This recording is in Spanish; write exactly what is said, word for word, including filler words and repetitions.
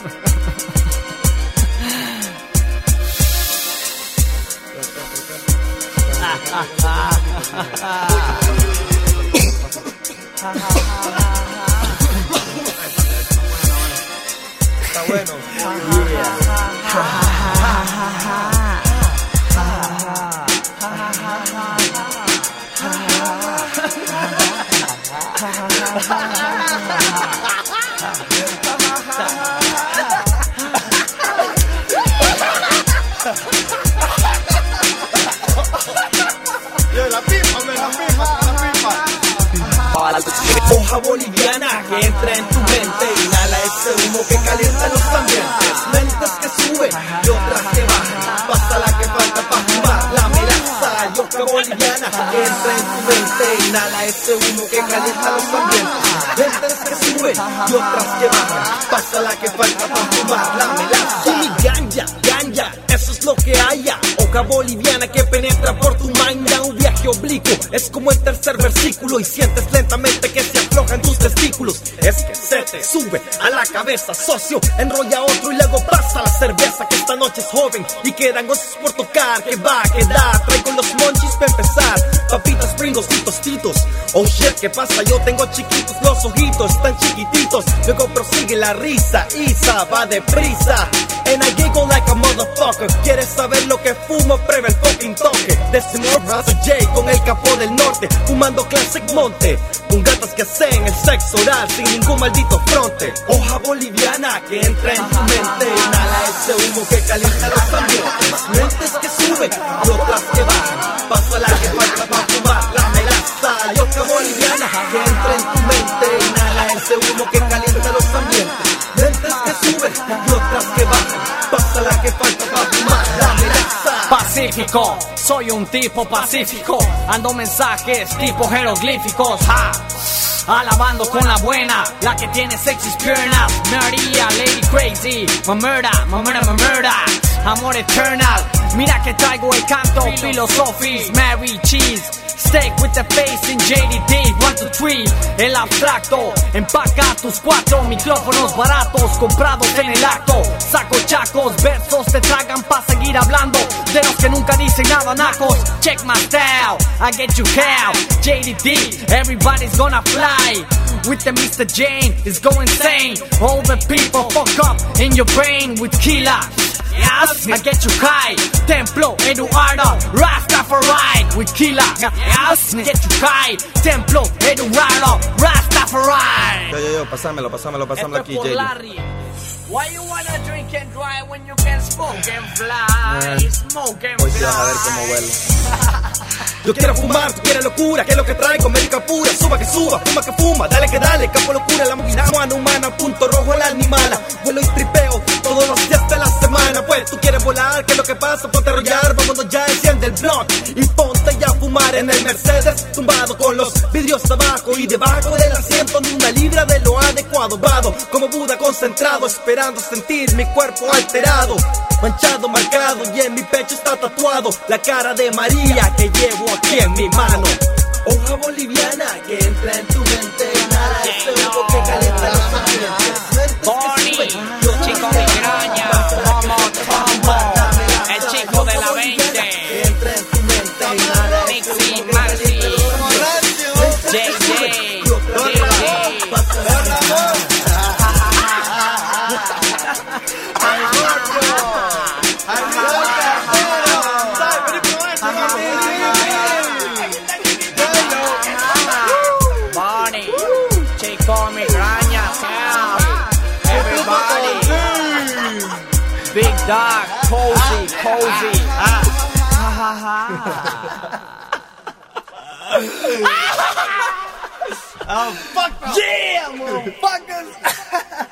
Está bueno. Yo, la pipa, me la pipa, la pipa. Hoja boliviana que entra en tu mente, inhala ese humo que calienta los ambientes. Mentes que suben y otras que bajan, pasa la que falta para fumar la melaza. Y hoja boliviana que entra en tu mente, inhala ese humo que calienta los ambientes. Mentes que suben y otras que bajan, pasa la que falta para fumar la melaza. Y ganja, ganja, eso es lo que haya. Hoja boliviana que penetra por tu manga, un viaje oblicuo, es como el tercer versículo y sientes lentamente que se aflojan tus testículos. Es que se te sube a la cabeza, socio, enrolla otro y luego pasa la cerveza. Que esta noche es joven y quedan cosas por tocar, que va a quedar. Traigo los monchis para empezar, papitas, pringos y tostitos. Oh shit, ¿qué pasa? Yo tengo chiquitos los ojitos, tan chiquititos. Luego prosigue la risa, Isa va deprisa. And I giggle like a motherfucker. ¿Quieres saber lo que fumo? Prueba el fucking toque de Razo J con el capó del norte, fumando Classic Monte, con gatas que hacen el sexo oral sin ningún maldito fronte. Hoja boliviana que entra en tu mente, inhala ese humo que calienta los ambientes. Mentes que suben y otras que bajan, pasa la que falta para fumar la melaza. Y hoja boliviana que entra en tu mente, inhala ese humo que calienta los ambientes. Mentes que suben y otras que bajan, pasa la que falta para fumar la melaza. Pacífico, soy un tipo pacífico, ando mensajes tipo jeroglíficos, ja. Alabando con la buena, la que tiene sexy piernas. María, Lady Crazy, mamera, mamera, mamera, amor eternal. Mira que traigo el canto, philosophies, Mary Cheese, steak with the face in J D D, one, two, three. El abstracto, empaca tus cuatro micrófonos baratos, comprados en el acto. Saco chacos, versos te tragan pa' seguir hablando de los que nunca dicen nada, nacos. Check my style, I get you cow. J D D, everybody's gonna fly. With the Mister Jane, it's go insane. All the people fuck up in your brain with Kila. Yes, I get you high. Templo, Eduardo, Rastafari. With Kila. Yes, get you high. Templo, Eduardo, Rastafari. Yo, yo, yo, pasámelo, pasámelo, pasámelo aquí, J D. Why you wanna drink and drive when you can smoke and fly? Eh, Smoke and Hoy fly. sí vas a ver cómo huele. Yo quiero fumar, tú quieres locura, que es lo que traigo, médica pura. Suba que suba, fuma que fuma, dale que dale, capo locura. La máquina humana, humana, punto rojo el animala. Vuelo y tripeo todos los días de la semana. Pues tú quieres volar, que es lo que pasa, ponte a rollar. Vámonos ya, enciende el blog y ponte ya a fumar en el Mercedes, tumbado con los vidrios abajo y debajo del asiento, ni una libra de lo adecuado. Vado como Buda concentrado, esperando sentir mi cuerpo alterado, manchado, marcado, y en mi pecho está tatuado la cara de María que llevo aquí en mi mano. Hoja boliviana que entra en tu mente, nada ese humo que calienta los ambientes. Bonnie, chico migraña, como combo, el chico de la veinte. Entra en tu mente, nada ese Mixi, humo que Maxi, calienta los ambientes. J J, Bonnie, chico migraña, everybody, Big Dog, cozy, cozy. Oh, fuck Yeah, motherfuckers!